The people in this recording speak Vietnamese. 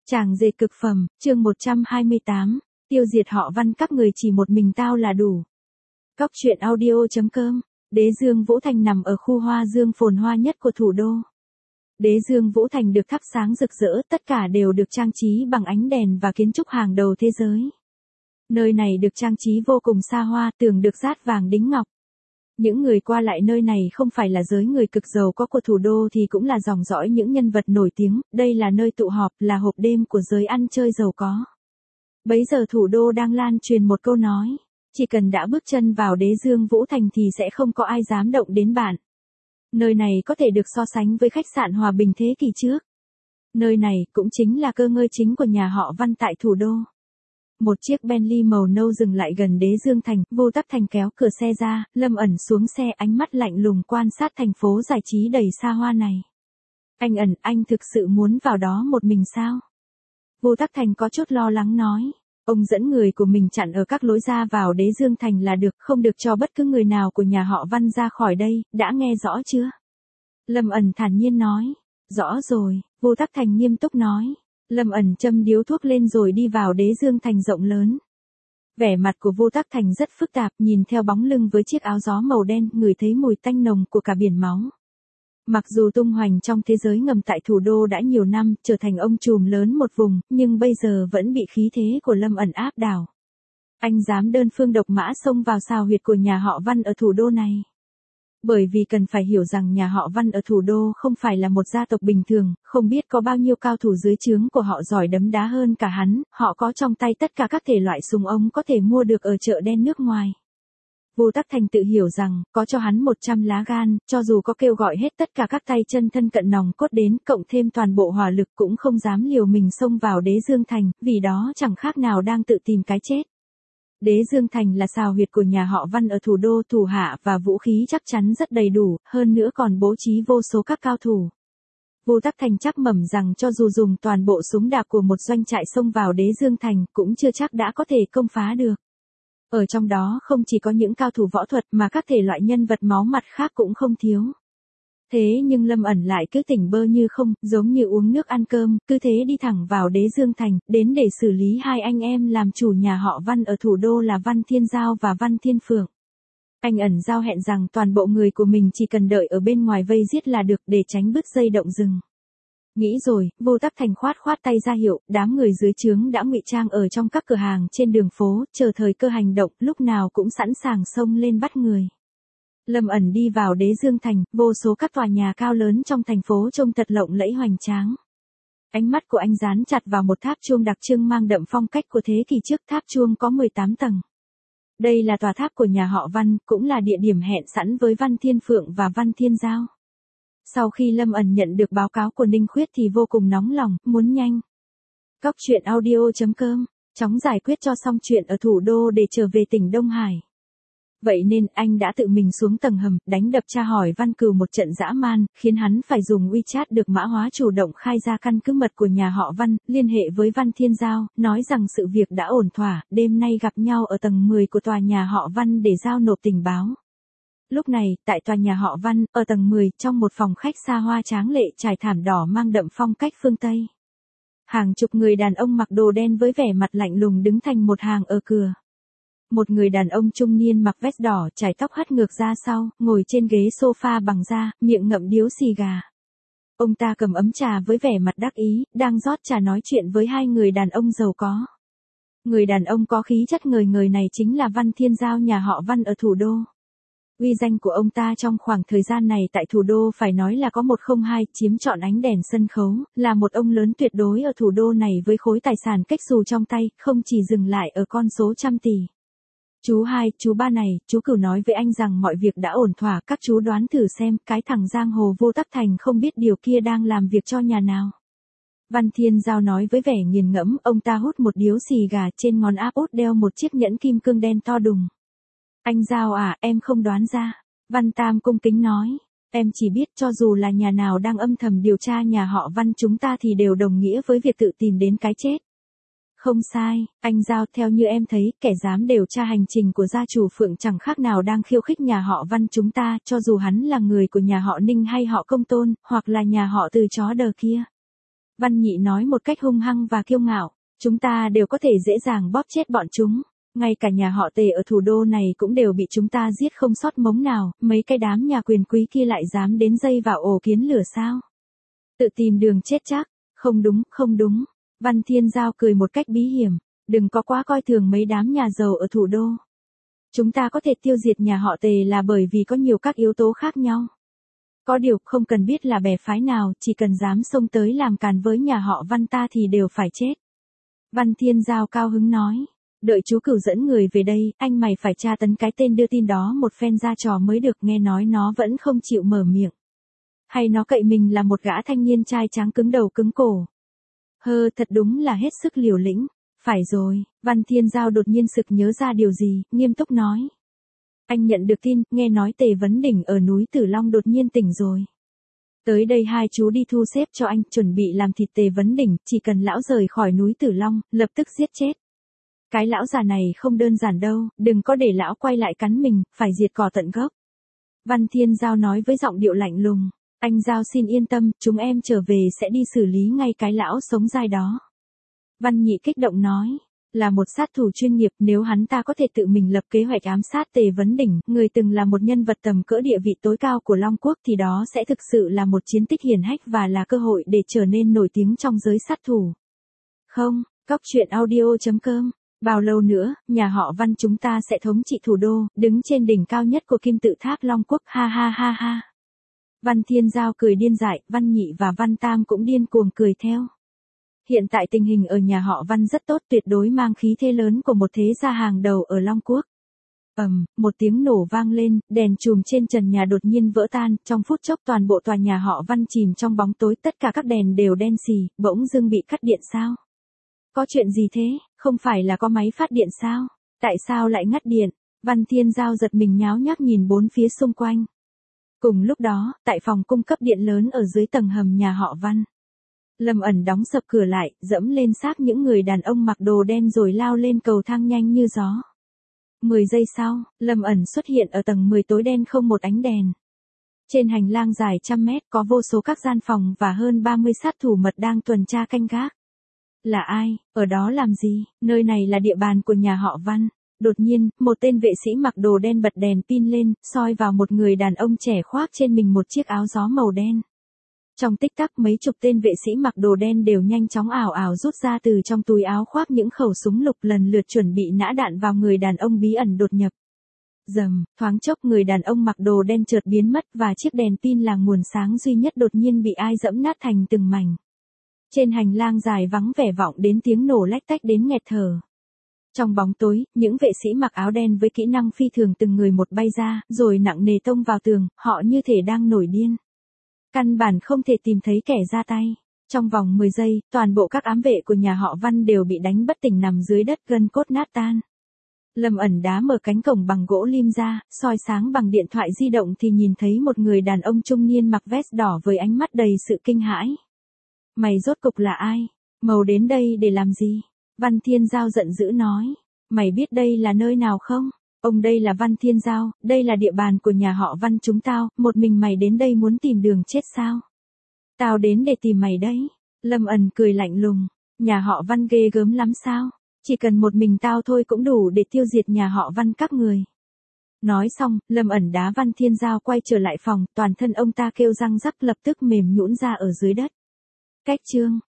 Chàng dệt cực phẩm, chương 128, tiêu diệt họ Văn các người chỉ một mình tao là đủ. Cóc truyện audio.com, Đế Dương Vũ Thành nằm ở khu hoa dương phồn hoa nhất của thủ đô. Đế Dương Vũ Thành được thắp sáng rực rỡ, tất cả đều được trang trí bằng ánh đèn và kiến trúc hàng đầu thế giới. Nơi này được trang trí vô cùng xa hoa, tường được dát vàng đính ngọc. Những người qua lại nơi này không phải là giới người cực giàu có của thủ đô thì cũng là dòng dõi những nhân vật nổi tiếng, đây là nơi tụ họp, là hộp đêm của giới ăn chơi giàu có. Bấy giờ thủ đô đang lan truyền một câu nói, chỉ cần đã bước chân vào Đế Dương Vũ Thành thì sẽ không có ai dám động đến bạn. Nơi này có thể được so sánh với khách sạn Hòa Bình thế kỷ trước. Nơi này cũng chính là cơ ngơi chính của nhà họ Văn tại thủ đô. Một chiếc Bentley màu nâu dừng lại gần Đế Dương Thành, Vô Tắc Thành kéo cửa xe ra, Lâm Ẩn xuống xe, ánh mắt lạnh lùng quan sát thành phố giải trí đầy xa hoa này. Anh Ẩn, anh thực sự muốn vào đó một mình sao? Vô Tắc Thành có chút lo lắng nói. Ông dẫn người của mình chặn ở các lối ra vào Đế Dương Thành là được, không được cho bất cứ người nào của nhà họ Văn ra khỏi đây, đã nghe rõ chưa? Lâm Ẩn thản nhiên nói. Rõ rồi, Vô Tắc Thành nghiêm túc nói. Lâm Ẩn châm điếu thuốc lên rồi đi vào Đế Dương Thành rộng lớn. Vẻ mặt của Vô Tắc Thành rất phức tạp, nhìn theo bóng lưng với chiếc áo gió màu đen, ngửi thấy mùi tanh nồng của cả biển máu. Mặc dù tung hoành trong thế giới ngầm tại thủ đô đã nhiều năm, trở thành ông trùm lớn một vùng, nhưng bây giờ vẫn bị khí thế của Lâm Ẩn áp đảo. Anh dám đơn phương độc mã xông vào xào huyệt của nhà họ Văn ở thủ đô này. Bởi vì cần phải hiểu rằng nhà họ Văn ở thủ đô không phải là một gia tộc bình thường, không biết có bao nhiêu cao thủ dưới trướng của họ giỏi đấm đá hơn cả hắn, họ có trong tay tất cả các thể loại súng ống có thể mua được ở chợ đen nước ngoài. Vô Tắc Thành tự hiểu rằng, có cho hắn 100 lá gan, cho dù có kêu gọi hết tất cả các tay chân thân cận nòng cốt đến, cộng thêm toàn bộ hỏa lực cũng không dám liều mình xông vào Đế Dương Thành, vì đó chẳng khác nào đang tự tìm cái chết. Đế Dương Thành là xào huyệt của nhà họ Văn ở thủ đô, thủ hạ và vũ khí chắc chắn rất đầy đủ, hơn nữa còn bố trí vô số các cao thủ. Vô Tắc Thành chắc mẩm rằng cho dù dùng toàn bộ súng đạn của một doanh trại xông vào Đế Dương Thành cũng chưa chắc đã có thể công phá được. Ở trong đó không chỉ có những cao thủ võ thuật mà các thể loại nhân vật máu mặt khác cũng không thiếu. Thế nhưng Lâm Ẩn lại cứ tỉnh bơ như không, giống như uống nước ăn cơm, cứ thế đi thẳng vào Đế Dương Thành, đến để xử lý hai anh em làm chủ nhà họ Văn ở thủ đô là Văn Thiên Giao và Văn Thiên Phượng. Anh Ẩn giao hẹn rằng toàn bộ người của mình chỉ cần đợi ở bên ngoài vây giết là được để tránh bứt dây động rừng. Nghĩ rồi, Vô Tắc Thành khoát tay ra hiệu, đám người dưới trướng đã ngụy trang ở trong các cửa hàng trên đường phố, chờ thời cơ hành động, lúc nào cũng sẵn sàng xông lên bắt người. Lâm Ẩn đi vào Đế Dương Thành, vô số các tòa nhà cao lớn trong thành phố trông thật lộng lẫy hoành tráng. Ánh mắt của anh dán chặt vào một tháp chuông đặc trưng mang đậm phong cách của thế kỷ trước, tháp chuông có 18 tầng. Đây là tòa tháp của nhà họ Văn, cũng là địa điểm hẹn sẵn với Văn Thiên Phượng và Văn Thiên Giao. Sau khi Lâm Ẩn nhận được báo cáo của Ninh Khuyết thì vô cùng nóng lòng, muốn nhanh. Cóc truyện audio.com, chóng giải quyết cho xong chuyện ở thủ đô để trở về tỉnh Đông Hải. Vậy nên anh đã tự mình xuống tầng hầm, đánh đập tra hỏi Văn Cừu một trận dã man, khiến hắn phải dùng WeChat được mã hóa chủ động khai ra căn cứ mật của nhà họ Văn, liên hệ với Văn Thiên Giao, nói rằng sự việc đã ổn thỏa, đêm nay gặp nhau ở tầng 10 của tòa nhà họ Văn để giao nộp tình báo. Lúc này, tại tòa nhà họ Văn, ở tầng 10, trong một phòng khách xa hoa tráng lệ trải thảm đỏ mang đậm phong cách phương Tây. Hàng chục người đàn ông mặc đồ đen với vẻ mặt lạnh lùng đứng thành một hàng ở cửa. Một người đàn ông trung niên mặc vest đỏ chải tóc hất ngược ra sau, ngồi trên ghế sofa bằng da, miệng ngậm điếu xì gà. Ông ta cầm ấm trà với vẻ mặt đắc ý, đang rót trà nói chuyện với hai người đàn ông giàu có. Người đàn ông có khí chất ngời ngời này chính là Văn Thiên Giao nhà họ Văn ở thủ đô. Uy danh của ông ta trong khoảng thời gian này tại thủ đô phải nói là có 102, chiếm trọn ánh đèn sân khấu, là một ông lớn tuyệt đối ở thủ đô này với khối tài sản cách xù trong tay, không chỉ dừng lại ở con số trăm tỷ. Chú hai, chú ba này, chú Cửu nói với anh rằng mọi việc đã ổn thỏa, các chú đoán thử xem, cái thằng giang hồ Vô Tắc Thành không biết điều kia đang làm việc cho nhà nào. Văn Thiên Giao nói với vẻ nghiền ngẫm, ông ta hút một điếu xì gà, trên ngón áp út đeo một chiếc nhẫn kim cương đen to đùng. Anh Giao à, em không đoán ra. Văn Tam cung kính nói, em chỉ biết cho dù là nhà nào đang âm thầm điều tra nhà họ Văn chúng ta thì đều đồng nghĩa với việc tự tìm đến cái chết. Không sai, anh Giao, theo như em thấy, kẻ dám điều tra hành trình của gia chủ Phượng chẳng khác nào đang khiêu khích nhà họ Văn chúng ta, cho dù hắn là người của nhà họ Ninh hay họ Công Tôn, hoặc là nhà họ Từ chó đờ kia. Văn Nhị nói một cách hung hăng và kiêu ngạo, chúng ta đều có thể dễ dàng bóp chết bọn chúng. Ngay cả nhà họ Tề ở thủ đô này cũng đều bị chúng ta giết không sót mống nào, mấy cái đám nhà quyền quý kia lại dám đến dây vào ổ kiến lửa sao? Tự tìm đường chết chắc, không đúng, không đúng. Văn Thiên Giao cười một cách bí hiểm, đừng có quá coi thường mấy đám nhà giàu ở thủ đô. Chúng ta có thể tiêu diệt nhà họ Tề là bởi vì có nhiều các yếu tố khác nhau. Có điều không cần biết là bè phái nào, chỉ cần dám xông tới làm càn với nhà họ Văn ta thì đều phải chết. Văn Thiên Giao cao hứng nói. Đợi chú Cửu dẫn người về đây, anh mày phải tra tấn cái tên đưa tin đó một phen ra trò mới được, nghe nói nó vẫn không chịu mở miệng. Hay nó cậy mình là một gã thanh niên trai tráng cứng đầu cứng cổ. Thật đúng là hết sức liều lĩnh. Phải rồi, Văn Thiên Giao đột nhiên sực nhớ ra điều gì, nghiêm túc nói. Anh nhận được tin, nghe nói Tề Vấn Đỉnh ở núi Tử Long đột nhiên tỉnh rồi. Tới đây hai chú đi thu xếp cho anh, chuẩn bị làm thịt Tề Vấn Đỉnh, chỉ cần lão rời khỏi núi Tử Long, lập tức giết chết. Cái lão già này không đơn giản đâu, đừng có để lão quay lại cắn mình, phải diệt cỏ tận gốc. Văn Thiên Giao nói với giọng điệu lạnh lùng. Anh Giao xin yên tâm, chúng em trở về sẽ đi xử lý ngay cái lão sống dai đó. Văn Nhị kích động nói. Là một sát thủ chuyên nghiệp, nếu hắn ta có thể tự mình lập kế hoạch ám sát Tề Vấn Đỉnh, người từng là một nhân vật tầm cỡ địa vị tối cao của Long Quốc, thì đó sẽ thực sự là một chiến tích hiển hách và là cơ hội để trở nên nổi tiếng trong giới sát thủ. Không, coctruyện.audio.com. Bao lâu nữa, nhà họ Văn chúng ta sẽ thống trị thủ đô, đứng trên đỉnh cao nhất của kim tự tháp Long Quốc, ha ha ha ha. Văn Thiên Giao cười điên dại, Văn Nhị và Văn Tam cũng điên cuồng cười theo. Hiện tại tình hình ở nhà họ Văn rất tốt, tuyệt đối mang khí thế lớn của một thế gia hàng đầu ở Long Quốc. Một tiếng nổ vang lên, đèn chùm trên trần nhà đột nhiên vỡ tan, trong phút chốc toàn bộ tòa nhà họ Văn chìm trong bóng tối, tất cả các đèn đều đen xì, bỗng dưng bị cắt điện sao? Có chuyện gì thế, không phải là có máy phát điện sao? Tại sao lại ngắt điện? Văn Thiên Giao giật mình nháo nhác nhìn bốn phía xung quanh. Cùng lúc đó, tại phòng cung cấp điện lớn ở dưới tầng hầm nhà họ Văn. Lâm Ẩn đóng sập cửa lại, dẫm lên xác những người đàn ông mặc đồ đen rồi lao lên cầu thang nhanh như gió. 10 giây sau, Lâm Ẩn xuất hiện ở tầng 10 tối đen không một ánh đèn. Trên hành lang dài trăm mét có vô số các gian phòng và hơn 30 sát thủ mật đang tuần tra canh gác. Là ai, ở đó làm gì, nơi này là địa bàn của nhà họ Văn. Đột nhiên, một tên vệ sĩ mặc đồ đen bật đèn pin lên, soi vào một người đàn ông trẻ khoác trên mình một chiếc áo gió màu đen. Trong tích tắc mấy chục tên vệ sĩ mặc đồ đen đều nhanh chóng ảo ảo rút ra từ trong túi áo khoác những khẩu súng lục, lần lượt chuẩn bị nã đạn vào người đàn ông bí ẩn đột nhập. Rầm, thoáng chốc người đàn ông mặc đồ đen chợt biến mất và chiếc đèn pin là nguồn sáng duy nhất đột nhiên bị ai dẫm nát thành từng mảnh. Trên hành lang dài vắng vẻ vọng đến tiếng nổ lách tách đến nghẹt thở. Trong bóng tối, những vệ sĩ mặc áo đen với kỹ năng phi thường từng người một bay ra, rồi nặng nề tông vào tường, họ như thể đang nổi điên. Căn bản không thể tìm thấy kẻ ra tay. Trong vòng 10 giây, toàn bộ các ám vệ của nhà họ Văn đều bị đánh bất tỉnh nằm dưới đất, gân cốt nát tan. Lâm Ẩn đá mở cánh cổng bằng gỗ lim ra, soi sáng bằng điện thoại di động thì nhìn thấy một người đàn ông trung niên mặc vest đỏ với ánh mắt đầy sự kinh hãi. Mày rốt cục là ai? Màu đến đây để làm gì? Văn Thiên Giao giận dữ nói. Mày biết đây là nơi nào không? Ông đây là Văn Thiên Giao, đây là địa bàn của nhà họ Văn chúng tao, một mình mày đến đây muốn tìm đường chết sao? Tao đến để tìm mày đấy. Lâm Ẩn cười lạnh lùng. Nhà họ Văn ghê gớm lắm sao? Chỉ cần một mình tao thôi cũng đủ để tiêu diệt nhà họ Văn các người. Nói xong, Lâm Ẩn đá Văn Thiên Giao quay trở lại phòng, toàn thân ông ta kêu răng rắc lập tức mềm nhũn ra ở dưới đất. Cách chương